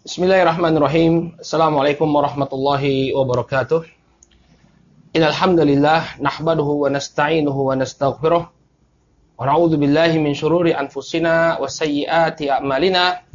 Bismillahirrahmanirrahim. Assalamualaikum warahmatullahi wabarakatuh. Innal hamdalillah nahmaduhu wa nasta'inuhu wa nastaghfiruh wa na'udzu billahi min shururi anfusina wa sayyiati a'malina.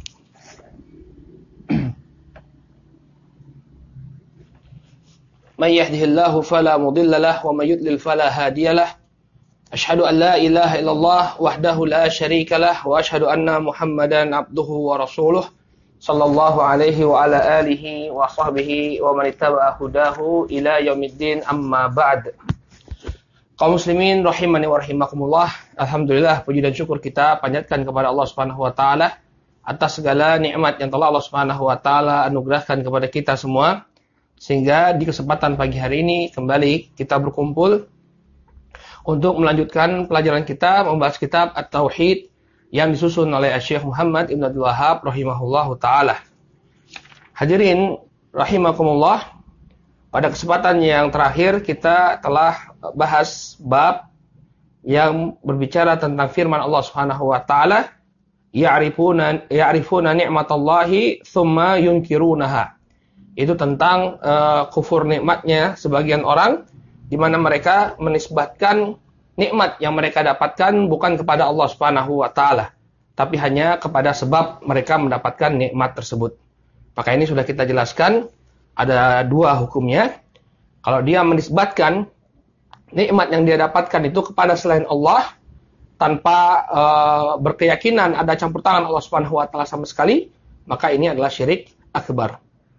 May yahdihillahu fala mudilla lahu wa may yudlil fala hadiyalah. Ashhadu an la ilaha illallah wahdahu la syarika lah wa ashhadu anna Muhammadan abduhu wa rasuluh sallallahu alaihi wa ala alihi wa sahbihi wa man ittaba'a hudahu ila yaumiddin, amma ba'd. Kaum muslimin rahimani wa rahimakumullah. Alhamdulillah, puji dan syukur kita panjatkan kepada Allah Subhanahu wa taala atas segala nikmat yang telah Allah Subhanahu wa taala anugerahkan kepada kita semua, sehingga di kesempatan pagi hari ini kembali kita berkumpul untuk melanjutkan pelajaran kita membahas kitab At-Tauhid yang disusun oleh Syekh Muhammad Ibn Abdul Wahhab rahimahullahu ta'ala. Hadirin rahimakumullah, pada kesempatan yang terakhir kita telah bahas bab yang berbicara tentang firman Allah Subhanahu wa ta'ala, ya'rifuna ni'matallahi thumma yunkirunaha. Itu tentang kufur nikmatnya sebagian orang, di mana mereka menisbatkan nikmat yang mereka dapatkan bukan kepada Allah Subhanahu wa taala, tapi hanya kepada sebab mereka mendapatkan nikmat tersebut. Maka ini sudah kita jelaskan, ada dua hukumnya. Kalau dia menisbatkan nikmat yang dia dapatkan itu kepada selain Allah tanpa berkeyakinan ada campur tangan Allah Subhanahu wa taala sama sekali, maka ini adalah syirik akbar.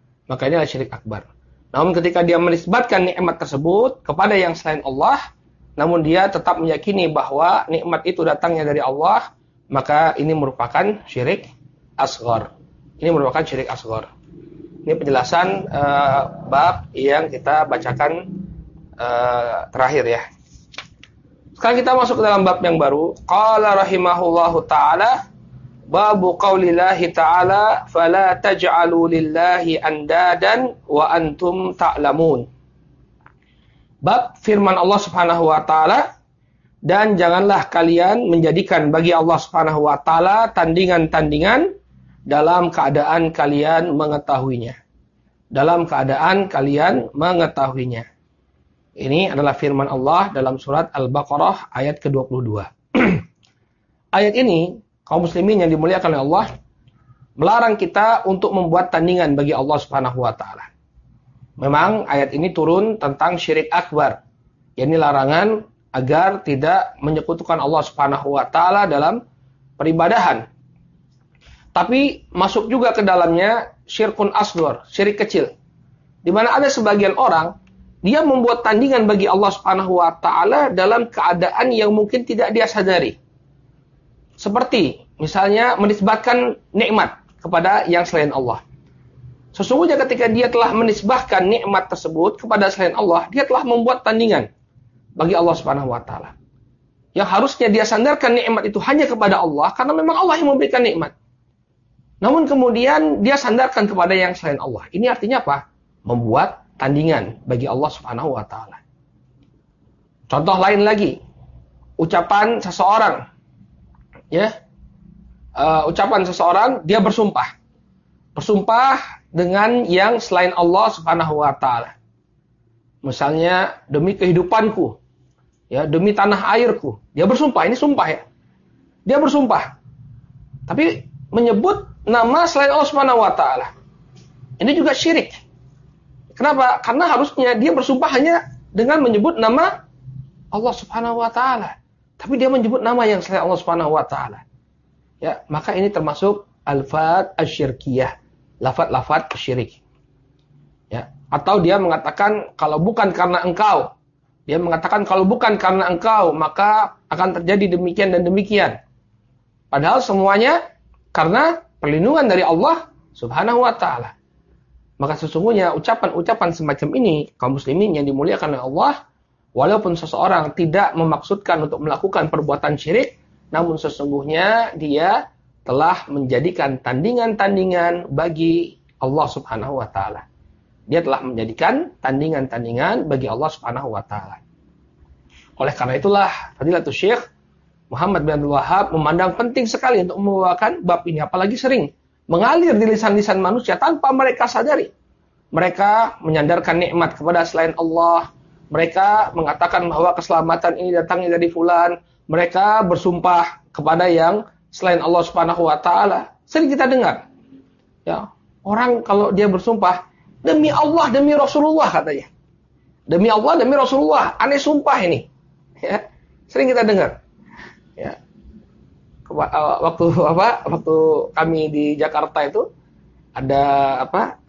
Namun ketika dia menisbatkan nikmat tersebut kepada yang selain Allah, namun dia tetap meyakini bahwa nikmat itu datangnya dari Allah, maka ini merupakan syirik asghar. Ini penjelasan bab yang kita bacakan terakhir ya. Sekarang kita masuk ke dalam bab yang baru. Qala rahimahullahu ta'ala, babu qaulillahi ta'ala, fala taj'alu lillahi andadan wa antum ta'lamun. Bab firman Allah Subhanahu wa ta'ala, dan janganlah kalian menjadikan bagi Allah Subhanahu wa ta'ala tandingan-tandingan dalam keadaan kalian mengetahuinya. Ini adalah firman Allah dalam surat Al-Baqarah ayat ke-22. Ayat ini, kaum muslimin yang dimuliakan oleh Allah, melarang kita untuk membuat tandingan bagi Allah Subhanahu wa ta'ala. Memang ayat ini turun tentang syirik akbar, yakni larangan agar tidak menyekutukan Allah Subhanahu wa taala dalam peribadahan. Tapi masuk juga ke dalamnya syirkun asghar, syirik kecil. Di mana ada sebagian orang dia membuat tandingan bagi Allah Subhanahu wa taala dalam keadaan yang mungkin tidak dia sadari. Seperti misalnya menisbatkan nikmat kepada yang selain Allah. Sesungguhnya ketika dia telah menisbahkan nikmat tersebut kepada selain Allah, dia telah membuat tandingan bagi Allah Subhanahu wa taala. Yang harusnya dia sandarkan nikmat itu hanya kepada Allah, karena memang Allah yang memberikan nikmat. Namun kemudian dia sandarkan kepada yang selain Allah. Ini artinya apa? Membuat tandingan bagi Allah Subhanahu wa taala. Contoh lain lagi, ucapan seseorang, ucapan seseorang, dia bersumpah dengan yang selain Allah Subhanahu wa taala. Misalnya demi kehidupanku, demi tanah airku. Dia bersumpah, ini sumpah ya. Dia bersumpah. Tapi menyebut nama selain Allah Subhanahu wa taala. Ini juga syirik. Kenapa? Karena harusnya dia bersumpah hanya dengan menyebut nama Allah Subhanahu wa taala. Tapi dia menyebut nama yang selain Allah Subhanahu wa taala. Ya, maka ini termasuk alfat asyirkiyah. Lafaz-lafaz syirik. Ya, atau dia mengatakan kalau bukan karena engkau. Dia mengatakan kalau bukan karena engkau maka akan terjadi demikian dan demikian. Padahal semuanya karena perlindungan dari Allah Subhanahu wa taala. Maka sesungguhnya ucapan-ucapan semacam ini, kaum muslimin yang dimuliakan oleh Allah, walaupun seseorang tidak memaksudkan untuk melakukan perbuatan syirik, namun sesungguhnya dia telah menjadikan tandingan-tandingan bagi Allah Subhanahu wa taala. Dia telah menjadikan tandingan-tandingan bagi Allah Subhanahu wa taala. Oleh karena itulah Fadilatul Syekh Muhammad bin Abdul Wahhab memandang penting sekali untuk membawakan bab ini, apalagi sering mengalir di lisan-lisan manusia tanpa mereka sadari. Mereka menyandarkan nikmat kepada selain Allah. Mereka mengatakan bahwa keselamatan ini datangnya dari fulan. Mereka bersumpah kepada yang selain Allah Subhanahu wa taala. Sering kita dengar. Ya, orang kalau dia bersumpah demi Allah, demi Rasulullah katanya. Demi Allah, demi Rasulullah. Aneh sumpah ini. Ya, sering kita dengar. Ya. Waktu kami di Jakarta itu ada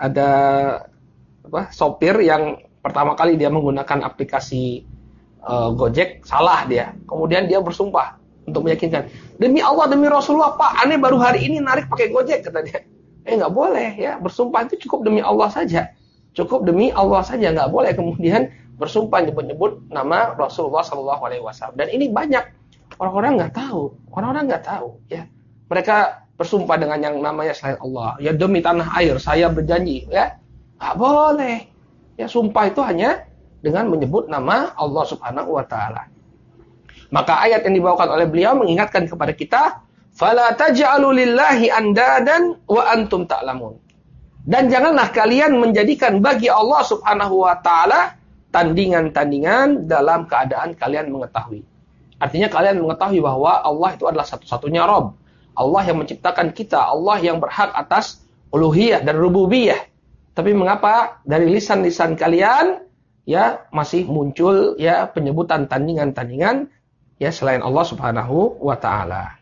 sopir yang pertama kali dia menggunakan aplikasi Gojek, salah dia. Kemudian dia bersumpah untuk meyakinkan, demi Allah, demi Rasulullah, Pak, aneh baru hari ini narik pakai Gojek, kata dia. Nggak boleh ya, bersumpah itu cukup demi Allah saja. Cukup demi Allah saja, nggak boleh kemudian bersumpah nyebut-nyebut nama Rasulullah SAW. Dan ini banyak orang-orang nggak tahu, ya. Mereka bersumpah dengan yang namanya selain Allah. Ya demi tanah air, saya berjanji, ya. Nggak boleh. Ya sumpah itu hanya dengan menyebut nama Allah Subhanahu wa taala. Maka ayat yang dibawakan oleh beliau mengingatkan kepada kita, fala taj'alu lillahi andadan wa antum ta'lamun. Dan janganlah kalian menjadikan bagi Allah Subhanahu wa taala tandingan-tandingan dalam keadaan kalian mengetahui. Artinya kalian mengetahui bahwa Allah itu adalah satu-satunya Rabb. Allah yang menciptakan kita, Allah yang berhak atas uluhiyah dan rububiyah. Tapi mengapa dari lisan-lisan kalian ya masih muncul ya penyebutan tandingan-tandingan ya selain Allah Subhanahu wa taala.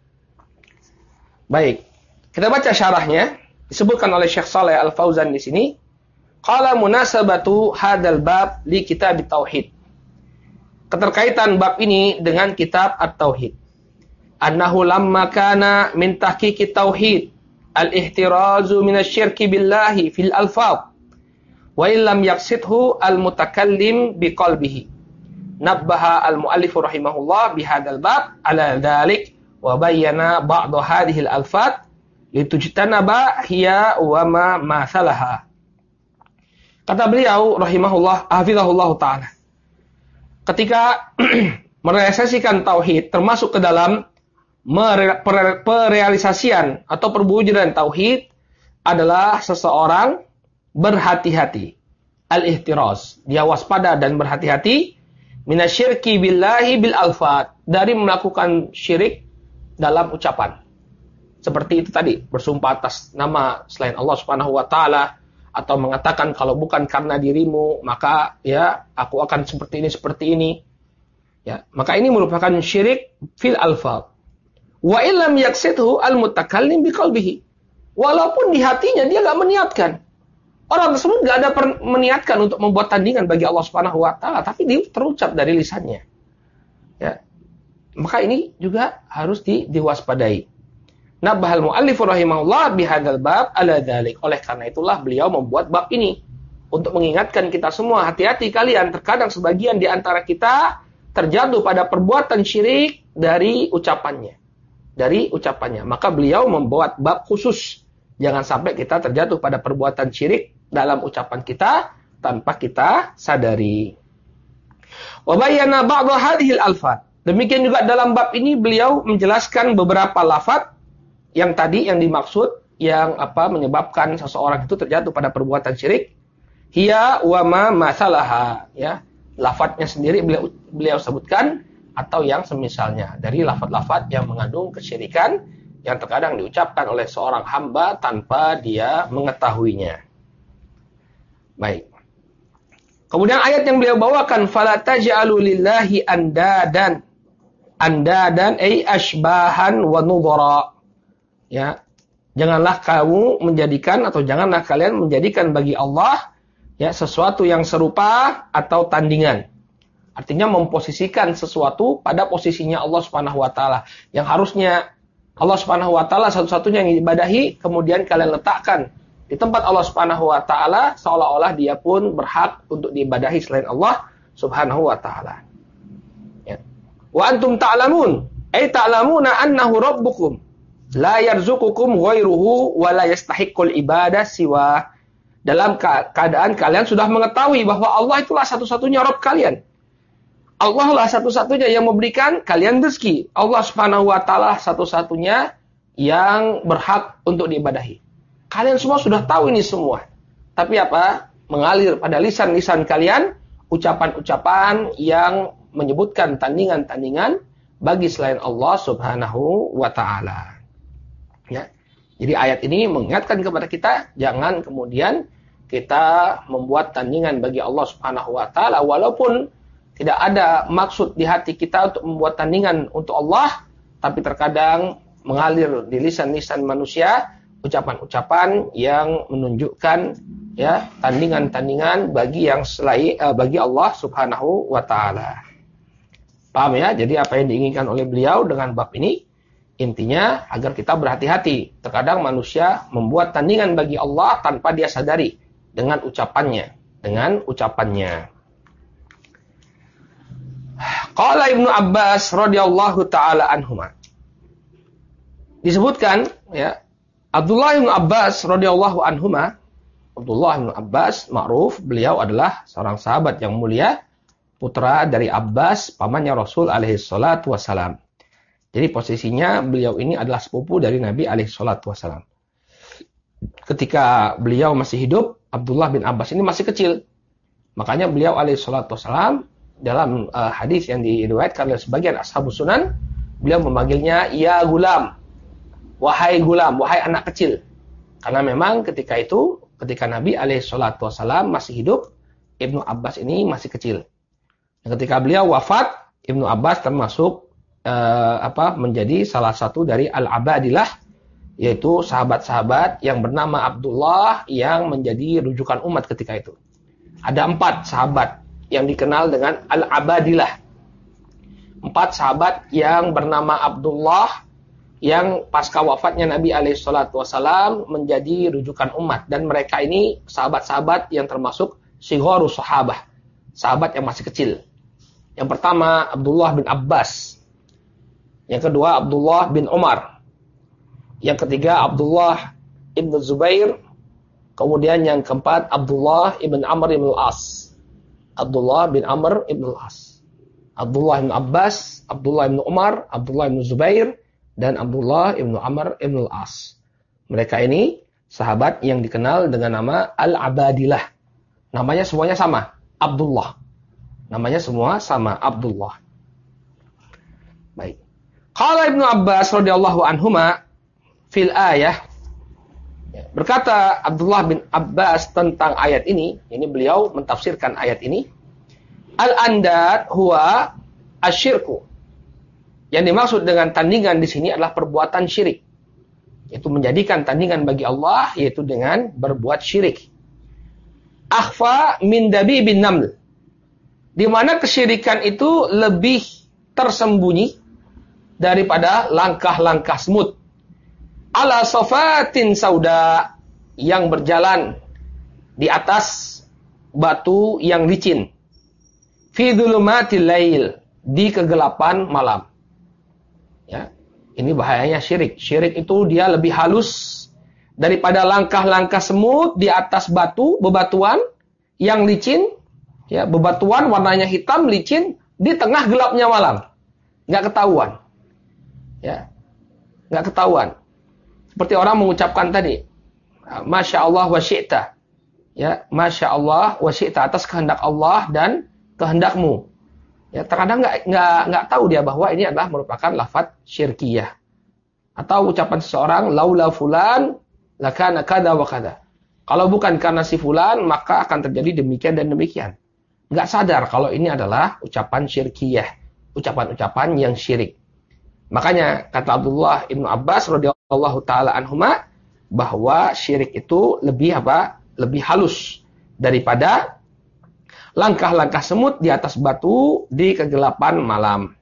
Baik, kita baca syarahnya. Disebutkan oleh Syekh Shalih Al-Fauzan di sini, qala munasabatu hadzal bab li kitab tauhid. Keterkaitan bab ini dengan kitab At-Tauhid. Annahu lamma kana min tahqiqi tauhid al-ihtirazu min asy-syirki billahi fil alfaz wa illam yaqsidhu al-mutakallim biqalbihi. Nabbaha al-muallif rahimahullah bihadzal bab ala dzalik wa bayyana ba'd hadhihi al-alfaz litujtanaba hiya wa ma masalaha. Kata beliau rahimahullah hafizahullah taala, ketika merealisasikan tauhid termasuk ke dalam perealisasian atau perwujudan tauhid adalah seseorang berhati-hati, al-ihtiraz, dia waspada dan berhati-hati minasyirki billahi bil alfat, dari melakukan syirik dalam ucapan. Seperti itu tadi, bersumpah atas nama selain Allah Subhanahu wa taala atau mengatakan kalau bukan karena dirimu maka ya aku akan seperti ini. Ya, maka ini merupakan syirik fil alfaz. Wa illam yaqsidhu al-mutakallim biqalbihi. Walaupun di hatinya dia enggak meniatkan. Orang tersebut enggak ada meniatkan untuk membuat tandingan bagi Allah Subhanahu wa taala, tapi dia terucap dari lisannya. Ya. Maka ini juga harus diwaspadai. Nabbahal muallif rahimahullah bihadzal bab ala dzalik. Oleh karena itulah beliau membuat bab ini untuk mengingatkan kita semua, hati-hati kalian, terkadang sebagian di antara kita terjatuh pada perbuatan syirik dari ucapannya. Maka beliau membuat bab khusus. Jangan sampai kita terjatuh pada perbuatan syirik dalam ucapan kita tanpa kita sadari. Wa bayyana ba'd hadhil alfaz. Demikian juga dalam bab ini beliau menjelaskan beberapa lafaz yang tadi yang dimaksud yang menyebabkan seseorang itu terjatuh pada perbuatan syirik. Hiya wa ma masalaha, ya. Lafadznya sendiri beliau sebutkan atau yang semisalnya dari lafaz-lafaz yang mengandung kesyirikan yang terkadang diucapkan oleh seorang hamba tanpa dia mengetahuinya. Baik. Kemudian ayat yang beliau bawakan, fala taj'alu lillahi andadan ay ashbahan wa nudhara. Ya, janganlah kamu menjadikan atau janganlah kalian menjadikan bagi Allah ya sesuatu yang serupa atau tandingan. Artinya memposisikan sesuatu pada posisinya Allah Subhanahu wa taala. Yang harusnya Allah Subhanahu wa taala satu-satunya yang diibadahi, kemudian kalian letakkan di tempat Allah Subhanahu wa taala seolah-olah dia pun berhak untuk diibadahi selain Allah Subhanahu wa taala. Ya. Wa antum ta'lamun, ay ta'lamuna annahu rabbukum. La yarzuqukum ghairuhu wa la yastahiqqul ibadah siwa. Dalam keadaan kalian sudah mengetahui bahwa Allah itulah satu-satunya Rabb kalian. Allah lah satu-satunya yang memberikan kalian rezeki. Allah Subhanahu wa taala satu-satunya yang berhak untuk diibadahi. Kalian semua sudah tahu ini semua. Tapi apa? Mengalir pada lisan-lisan kalian ucapan-ucapan yang menyebutkan tandingan-tandingan bagi selain Allah Subhanahu wa taala. Ya. Jadi ayat ini mengingatkan kepada kita jangan kemudian kita membuat tandingan bagi Allah Subhanahu wa taala walaupun tidak ada maksud di hati kita untuk membuat tandingan untuk Allah, tapi terkadang mengalir di lisan-lisan manusia ucapan-ucapan yang menunjukkan ya tandingan-tandingan bagi yang selain bagi Allah Subhanahu wa taala. Paham ya? Jadi apa yang diinginkan oleh beliau dengan bab ini intinya agar kita berhati-hati. Terkadang manusia membuat tandingan bagi Allah tanpa dia sadari dengan ucapannya, Qala Ibnu Abbas radhiyallahu taala anhuma. Disebutkan ya Abdullah bin Abbas radhiyallahu anhuma, Abdullah bin Abbas ma'ruf, beliau adalah seorang sahabat yang mulia, putra dari Abbas, pamannya Rasul alaihi salatu wasalam. Jadi posisinya beliau ini adalah sepupu dari Nabi alaihi salatu wasalam. Ketika beliau masih hidup, Abdullah bin Abbas ini masih kecil. Makanya beliau alaihi salatu wasalam dalam hadis yang diriwayatkan oleh sebagian ashabus sunan, beliau memanggilnya ya gulam. Wahai gulam, wahai anak kecil. Karena memang ketika Nabi alaihi salatu wasalam masih hidup, Ibnu Abbas ini masih kecil. Dan ketika beliau wafat, Ibnu Abbas termasuk menjadi salah satu dari al-abadilah, yaitu sahabat-sahabat yang bernama Abdullah yang menjadi rujukan umat ketika itu. Ada 4 sahabat yang dikenal dengan al-abadilah. 4 sahabat yang bernama Abdullah yang pasca wafatnya Nabi alaihi salatu wasalam menjadi rujukan umat, dan mereka ini sahabat-sahabat yang termasuk sigharus sahabah, sahabat yang masih kecil. Yang pertama Abdullah bin Abbas, yang kedua Abdullah bin Umar, yang ketiga Abdullah ibn Zubair, kemudian yang keempat Abdullah ibn Amr ibn al-As. Abdullah bin Amr ibn al-As, Abdullah bin Abbas, Abdullah bin Umar, Abdullah bin Zubair, dan Abdullah ibnu Amr ibnu al-As. Mereka ini sahabat yang dikenal dengan nama Al-Abadilah. Namanya semuanya sama, Abdullah. Namanya semua sama, Abdullah. Baik. Qala Ibnu Abbas radhiyallahu anhuma fil ayah. Berkata Abdullah bin Abbas tentang ayat ini beliau mentafsirkan ayat ini. Al-andad huwa asyirku. Yang dimaksud dengan tandingan di sini adalah perbuatan syirik. Yaitu menjadikan tandingan bagi Allah, yaitu dengan berbuat syirik. Akhfa min dabibin naml. Di mana kesyirikan itu lebih tersembunyi daripada langkah-langkah semut. Ala safatin sauda, yang berjalan di atas batu yang licin. Fi dhulumatil lail, di kegelapan malam. Ya, ini bahayanya syirik. Syirik itu dia lebih halus daripada langkah-langkah semut di atas bebatuan yang licin, ya, bebatuan warnanya hitam licin di tengah gelapnya malam. Enggak ketahuan. Ya. Enggak ketahuan. Seperti orang mengucapkan tadi, Masya Allah wa syi'ta. Ya, Masya Allah wa syi'ta, atas kehendak Allah dan kehendakmu. Ya, terkadang nggak tahu dia bahwa ini adalah merupakan lafaz syirkiyah. Atau ucapan seseorang, laula fulan lakana kada wa kada. Kalau bukan karena si fulan, maka akan terjadi demikian dan demikian. Nggak sadar kalau ini adalah ucapan syirkiyah, ucapan-ucapan yang syirik. Makanya kata Abdullah ibnu Abbas radhiyallahu taala anhuma bahwa syirik itu lebih halus daripada langkah-langkah semut di atas batu di kegelapan malam.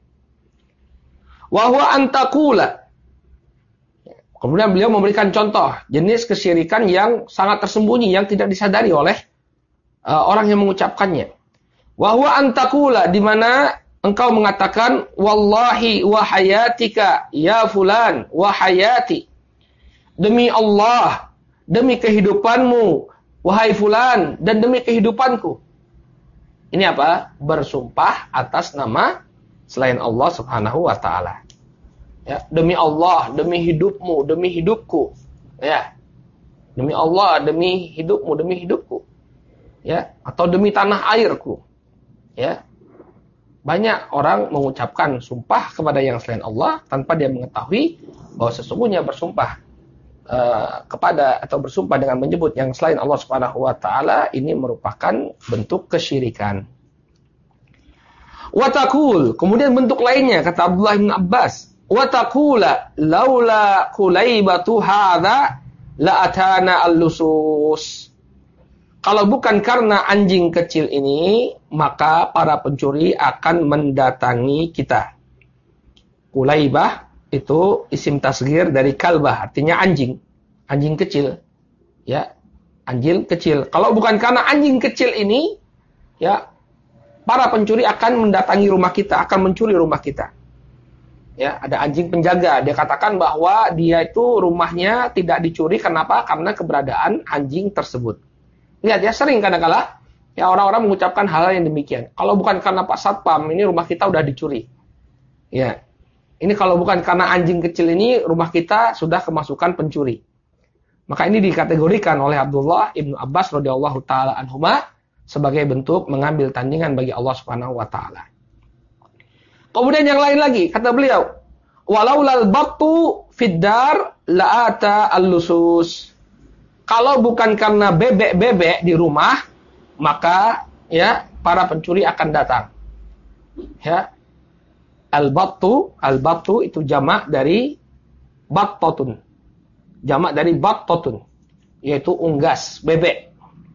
Wa huwa antakula. Kemudian beliau memberikan contoh jenis kesyirikan yang sangat tersembunyi, yang tidak disadari oleh orang yang mengucapkannya. Wa huwa antakula, di mana engkau mengatakan wallahi wa hayatika ya fulan wa hayati. Demi Allah, demi kehidupanmu wahai fulan, dan demi kehidupanku. Ini apa? Bersumpah atas nama selain Allah Subhanahu wa taala. Ya, demi Allah, demi hidupmu, demi hidupku. Ya. Demi Allah, demi hidupmu, demi hidupku. Ya, atau demi tanah airku. Ya. Banyak orang mengucapkan sumpah kepada yang selain Allah tanpa dia mengetahui bahwa sesungguhnya bersumpah kepada atau bersumpah dengan menyebut yang selain Allah Subhanahu wa taala ini merupakan bentuk kesyirikan. Wa taqul, kemudian bentuk lainnya kata Abdullah bin Abbas, wa taqula laula qulaibatu hadza la atana al-lusus. Kalau bukan karena anjing kecil ini, maka para pencuri akan mendatangi kita. Qulaibah itu isim tasghir dari kalbah, artinya anjing. Anjing kecil. Ya, anjing kecil. Kalau bukan karena anjing kecil ini, ya, para pencuri akan mendatangi rumah kita, akan mencuri rumah kita. Ya, ada anjing penjaga. Dia katakan bahwa dia itu rumahnya tidak dicuri. Kenapa? Karena keberadaan anjing tersebut. Lihat ya, sering kadang-kala ya orang-orang mengucapkan hal yang demikian. Kalau bukan karena Pak Satpam, ini rumah kita udah dicuri. Ya, ini kalau bukan karena anjing kecil ini, rumah kita sudah kemasukan pencuri. Maka ini dikategorikan oleh Abdullah ibnu Abbas radhiyallahu taala anhuma sebagai bentuk mengambil tandingan bagi Allah Subhanahu wa taala. Kemudian yang lain lagi, kata beliau, walaulal batu fiddar la'ata al-lusus. Kalau bukan karena bebek-bebek di rumah, maka ya para pencuri akan datang. Ya. Al-battu itu jamak dari battotun. Jamak dari battotun, yaitu unggas, bebek.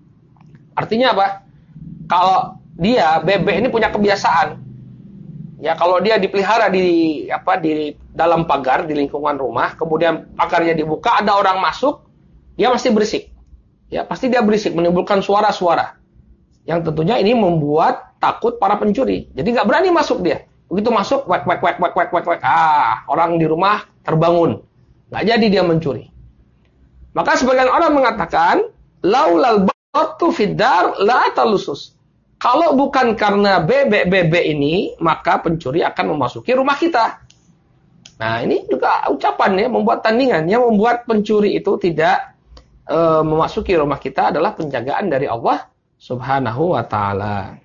Artinya apa? Kalau dia bebek ini punya kebiasaan. Ya, kalau dia dipelihara di dalam pagar di lingkungan rumah, kemudian pagarnya dibuka, ada orang masuk, dia pasti berisik. Ya, pasti dia berisik, menimbulkan suara-suara. Yang tentunya ini membuat takut para pencuri. Jadi nggak berani masuk dia. Begitu masuk, wek. Orang di rumah terbangun. Nggak jadi dia mencuri. Maka sebagian orang mengatakan, laulal batu fiddar la talusus. Kalau bukan karena bebek-bebek ini, maka pencuri akan memasuki rumah kita. Nah, ini juga ucapan ya, membuat tandingan. Yang membuat pencuri itu tidak memasuki rumah kita adalah penjagaan dari Allah Subhanahu wa ta'ala.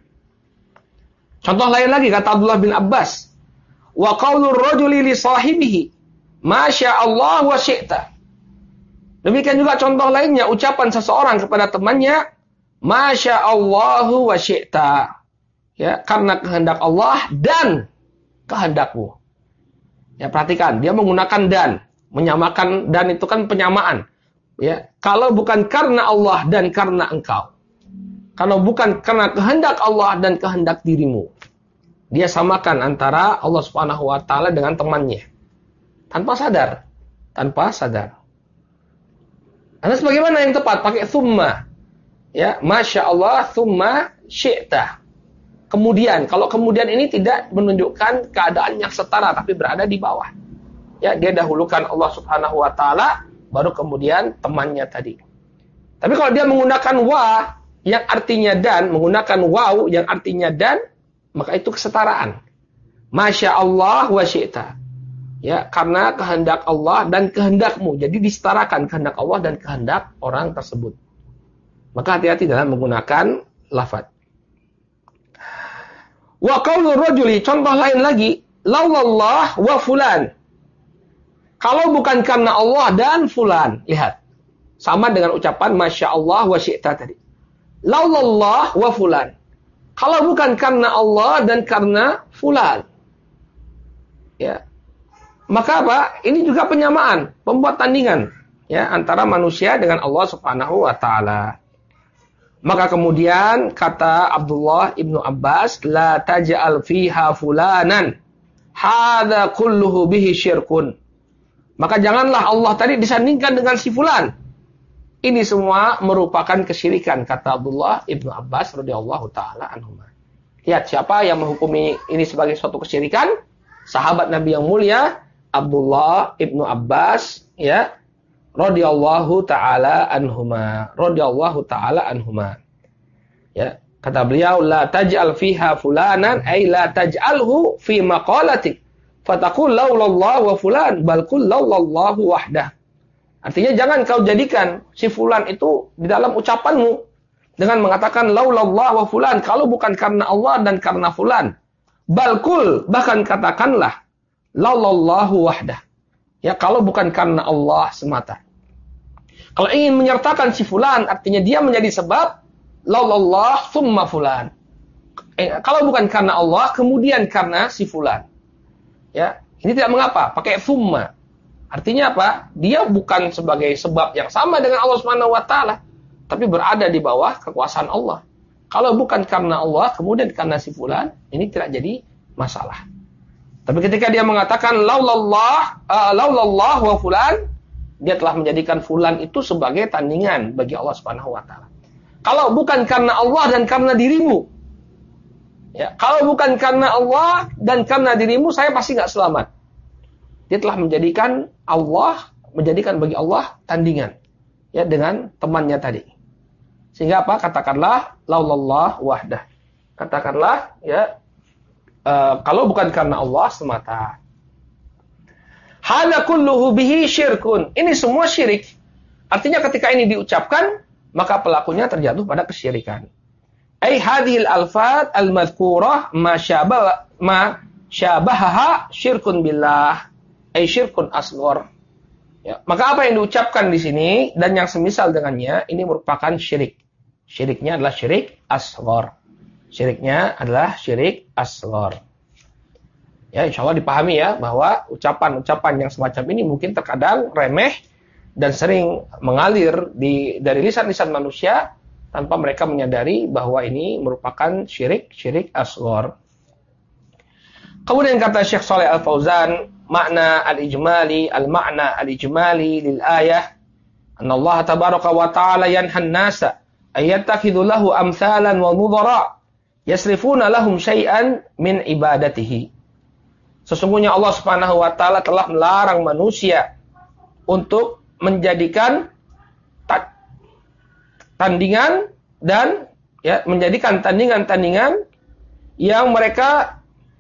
Contoh lain lagi kata Abdullah bin Abbas, wa qaulur rajuli li sahibihi masya Allah wa syi'ta. Demikian juga contoh lainnya ucapan seseorang kepada temannya masya Allah wa syi'ta. Ya, karena kehendak Allah dan kehendakmu. Ya, perhatikan, dia menggunakan dan, menyamakan, dan itu kan penyamaan. Ya, kalau bukan karena Allah dan karena engkau. Kalau bukan karena kehendak Allah dan kehendak dirimu. Dia samakan antara Allah Subhanahu wa taala dengan temannya. Tanpa sadar. Karena sebagaimana yang tepat pakai thumma. Ya, masya Allah thumma syi'ta. Kemudian, kalau kemudian ini tidak menunjukkan keadaan yang setara tapi berada di bawah. Ya, dia dahulukan Allah Subhanahu wa taala baru kemudian temannya tadi. Tapi kalau dia menggunakan wa yang artinya dan, menggunakan waw yang artinya dan, maka itu kesetaraan. Masya Allah wa syi'ta. Ya, karena kehendak Allah dan kehendakmu. Jadi disetarakan kehendak Allah dan kehendak orang tersebut. Maka hati-hati dalam menggunakan lafaz. Wa qaulur rajuli, contoh lain lagi, laulallah wa fulan. Kalau bukan karena Allah dan fulan, lihat. Sama dengan ucapan masya Allah wa syi'ta tadi. Laulallah wa fulan. Kalau bukan karena Allah dan karena fulan. Ya. Maka apa? Ini juga penyamaan, pembuat tandingan ya antara manusia dengan Allah Subhanahu wa taala. Maka kemudian kata Abdullah ibnu Abbas, la taj'al fiha fulanan. Hadza kulluhu bihi syirkun. Maka janganlah Allah tadi disandingkan dengan si fulan. Ini semua merupakan kesyirikan kata Abdullah ibnu Abbas radhiyallahu taala anhuma. Lihat siapa yang menghukumi ini sebagai suatu kesyirikan? Sahabat Nabi yang mulia Abdullah ibnu Abbas ya radhiyallahu taala anhuma. Ya, kata beliau la taj'al fiha fulanan ay la taj'alhu fi maqalatik. Fataqul laulallah wa fulan bal qul laulallahu wahdah. Artinya jangan kau jadikan si fulan itu di dalam ucapanmu dengan mengatakan laulallah wa fulan, kalau bukan karena Allah dan karena fulan. Balkul, bahkan katakanlah laulallahu wahdah. Ya, kalau bukan karena Allah semata. Kalau ingin menyertakan si fulan, artinya dia menjadi sebab laulallah thumma fulan. Kalau bukan karena Allah, kemudian karena si fulan. Ya, ini tidak mengapa, pakai thumma. Artinya apa? Dia bukan sebagai sebab yang sama dengan Allah Subhanahu wa taala, tapi berada di bawah kekuasaan Allah. Kalau bukan karena Allah, kemudian karena si fulan, ini tidak jadi masalah. Tapi ketika dia mengatakan laulallah wa fulan, dia telah menjadikan fulan itu sebagai tandingan bagi Allah Subhanahu wa taala. Kalau bukan karena Allah dan karena dirimu, ya, kalau bukan karena Allah dan karena dirimu, saya pasti nggak selamat. Dia telah menjadikan bagi Allah tandingan, ya, dengan temannya tadi. Sehingga apa? Katakanlah laulallah wahdah. Katakanlah, ya, kalau bukan karena Allah semata. Hada kulluhu bihi syirkun. Ini semua syirik. Artinya ketika ini diucapkan, maka pelakunya terjatuh pada kesyirikan. Ai hadhil alfat al-madhkurah ma syabahaha syirkun billah. Ai syirkun asghar. Ya, maka apa yang diucapkan di sini dan yang semisal dengannya ini merupakan syirik. Syiriknya adalah syirik asghar. Syiriknya adalah syirik asghar. Ya, insya Allah dipahami ya, bahwa ucapan-ucapan yang semacam ini mungkin terkadang remeh dan sering mengalir dari lisan-lisan manusia tanpa mereka menyadari bahwa ini merupakan syirik asghar. Kemudian kata Syekh Shalih Al-Fauzan, makna al-ijmali lil ayah, anna Allah tabaraka wa ta'ala yanhan nasa ayattakhidhu lahu amsalan wa mudhara yasrifuna lahum syai'an min ibadatihi. Sesungguhnya Allah Subhanahu wa taala telah melarang manusia untuk menjadikan tandingan dan, ya, menjadikan tandingan-tandingan yang mereka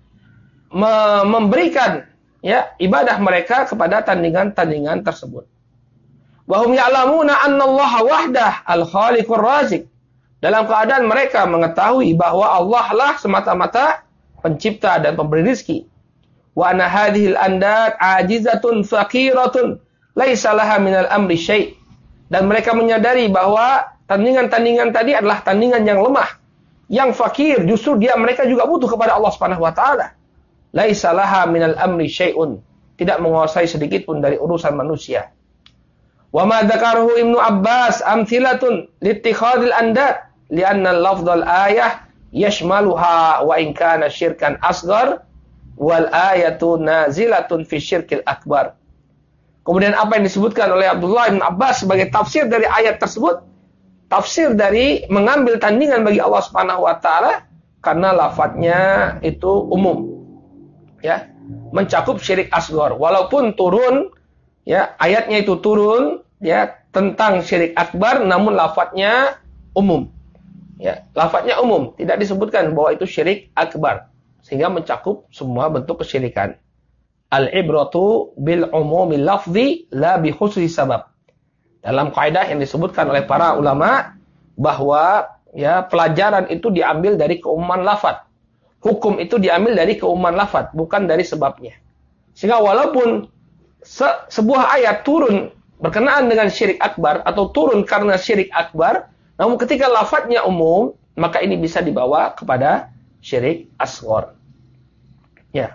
memberikan, ya, ibadah mereka kepada tandingan-tandingan tersebut. Wa hum ya'lamuna anna Allah wahdah al-khaliqur razik. Dalam keadaan mereka mengetahui bahwa Allah lah semata-mata pencipta dan pemberi rezeki. Wa anna hadhil andad ajizatun faqiratun laisa laha minal amri syai'. Dan mereka menyadari bahwa tandingan-tandingan tadi adalah tandingan yang lemah, yang fakir, justru mereka juga butuh kepada Allah Subhanahu wa taala. Laisa laha minal amri syai'un. Tidak menguasai sedikit pun dari urusan manusia. Wa ma dzakarahu Ibnu Abbas amthilatun liittikhadil andad. Lianna lafdhal ayah yashmaluha wa in kana syirkan asghar wal ayatu nazilatun fi syirkil akbar. Kemudian apa yang disebutkan oleh Abdullah bin Abbas sebagai tafsir dari ayat tersebut, tafsir dari mengambil tandingan bagi Allah Subhanahu wa taala, karena lafadznya itu umum, ya, mencakup syirik asghar. Walaupun turun, ya, ayatnya itu turun, ya, tentang syirik akbar, namun lafadznya umum. Ya, lafadznya umum, tidak disebutkan bahwa itu syirik akbar, sehingga mencakup semua bentuk kesyirikan. Al-ibratu bil umumil lafzi la bi khususis sabab. Dalam kaidah yang disebutkan oleh para ulama bahwa, ya, pelajaran itu diambil dari keumuman lafaz. Hukum itu diambil dari keumuman lafaz, bukan dari sebabnya. Sehingga walaupun sebuah ayat turun berkenaan dengan syirik akbar atau turun karena syirik akbar, namun ketika lafadznya umum, maka ini bisa dibawa kepada syirik asghar. Ya.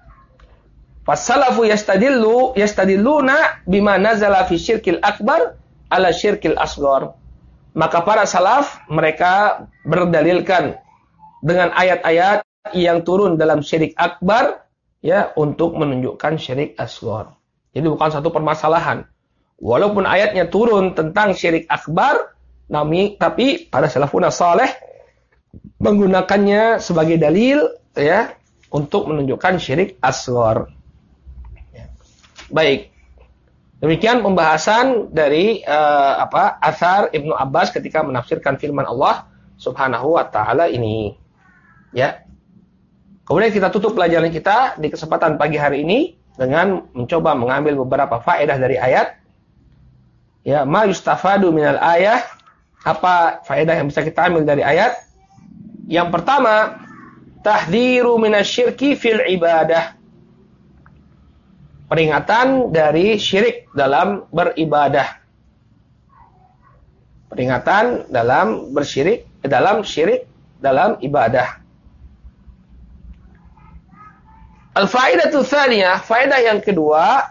Fasalafu yastadilluna bima nazala fi syirkil akbar ala syirkil asghar. Maka para salaf mereka berdalilkan dengan ayat-ayat yang turun dalam syirik akbar, ya, untuk menunjukkan syirik asghar. Jadi bukan satu permasalahan. Walaupun ayatnya turun tentang syirik akbar, tapi para salafun saleh menggunakannya sebagai dalil, ya, untuk menunjukkan syirik asghar. Ya. Baik. Demikian pembahasan dari athar Ibnu Abbas ketika menafsirkan firman Allah Subhanahu wa taala ini. Ya. Kemudian kita tutup pelajaran kita di kesempatan pagi hari ini dengan mencoba mengambil beberapa faedah dari ayat. Ya, ma yustafadu minal ayah. Apa faedah yang bisa kita ambil dari ayat? Yang pertama, tahdhiru minasyirki fil ibadah. Peringatan dari syirik dalam beribadah. Peringatan dalam syirik dalam ibadah. Al-faidatu tsaniyah, faedah yang kedua,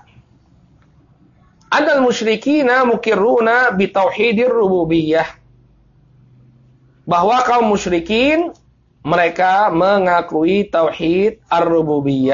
annal musyrikina mukirruna bi tauhidir rububiyah. Bahwa kaum musyrikin mereka mengakui tauhid ar-rububiyah.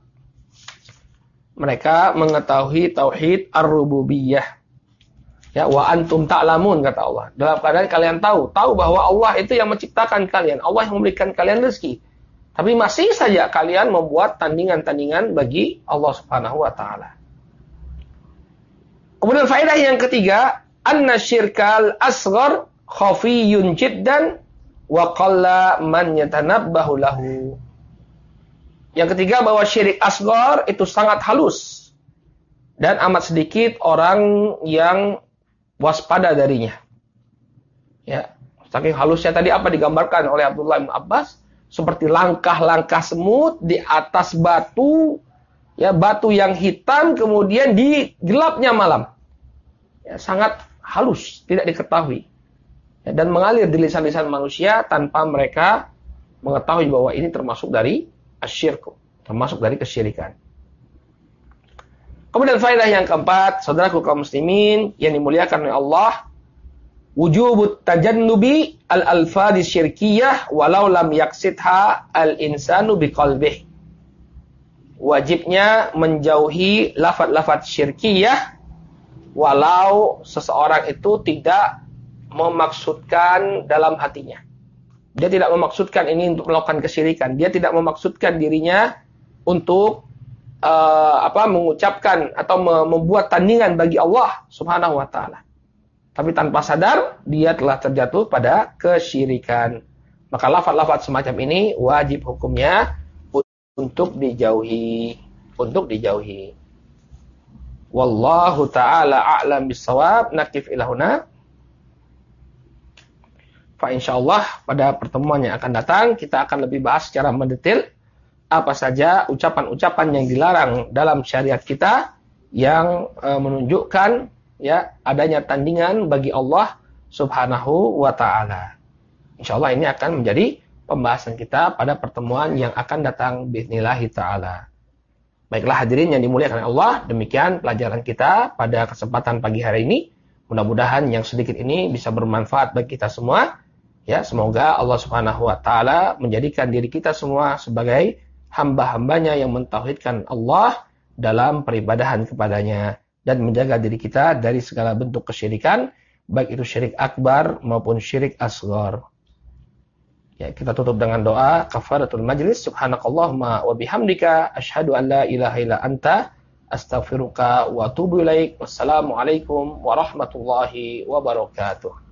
Mereka mengetahui tauhid ar-rububiyah. Ya, wa antum ta'lamun kata Allah. Dalam keadaan kalian tahu bahwa Allah itu yang menciptakan kalian, Allah yang memberikan kalian rezeki. Tapi masih saja kalian membuat tandingan-tandingan bagi Allah Subhanahu wa taala. Kemudian faedah yang ketiga, anna syirkal asghar khafiyun jiddan wa qalla man yatanabbahu lahu. Yang ketiga, bahwa syirik asghar itu sangat halus dan amat sedikit orang yang waspada darinya. Ya, saking halusnya tadi apa digambarkan oleh Abdullah bin Abbas, seperti langkah-langkah semut di atas batu, ya, batu yang hitam kemudian di gelapnya malam. Ya, sangat halus, tidak diketahui. Ya, dan mengalir di lisan-lisan manusia tanpa mereka mengetahui bahwa ini termasuk dari asyirku, termasuk dari kesyirikan. Kemudian faedah yang keempat, saudaraku kaum muslimin yang dimuliakan oleh Allah, wujubut tajannubi al-alfadhi syirkiyah walau lam yaksidha al-insanu biqalbih. Wajibnya menjauhi lafaz-lafaz syirkiyah walau seseorang itu tidak memaksudkan dalam hatinya. Dia tidak memaksudkan ini untuk melakukan kesyirikan. Dia tidak memaksudkan dirinya untuk mengucapkan atau membuat tandingan bagi Allah Subhanahu wa taala. Tapi tanpa sadar dia telah terjatuh pada kesyirikan. Maka lafaz-lafaz semacam ini wajib hukumnya untuk dijauhi, Wallahu taala a'lam bissawab. Nakif ilahuna. Fa insyaallah pada pertemuan yang akan datang kita akan lebih bahas secara mendetail apa saja ucapan-ucapan yang dilarang dalam syariat kita yang menunjukkan ya adanya tandingan bagi Allah Subhanahu wa taala. Insyaallah ini akan menjadi pembahasan kita pada pertemuan yang akan datang bismillah taala. Baiklah hadirin yang dimuliakan Allah, demikian pelajaran kita pada kesempatan pagi hari ini. Mudah-mudahan yang sedikit ini bisa bermanfaat bagi kita semua. Ya, semoga Allah Subhanahu wa taala menjadikan diri kita semua sebagai hamba-hambanya yang mentauhidkan Allah dalam peribadahan kepadanya dan menjaga diri kita dari segala bentuk kesyirikan, baik itu syirik akbar maupun syirik asghar. Ya, kita tutup dengan doa kafaratul majlis. Subhanakallahumma wa bihamdika asyhadu an la ilaha illa anta astaghfiruka wa atubu ilaik. Wassalamualaikum warahmatullahi wabarakatuh.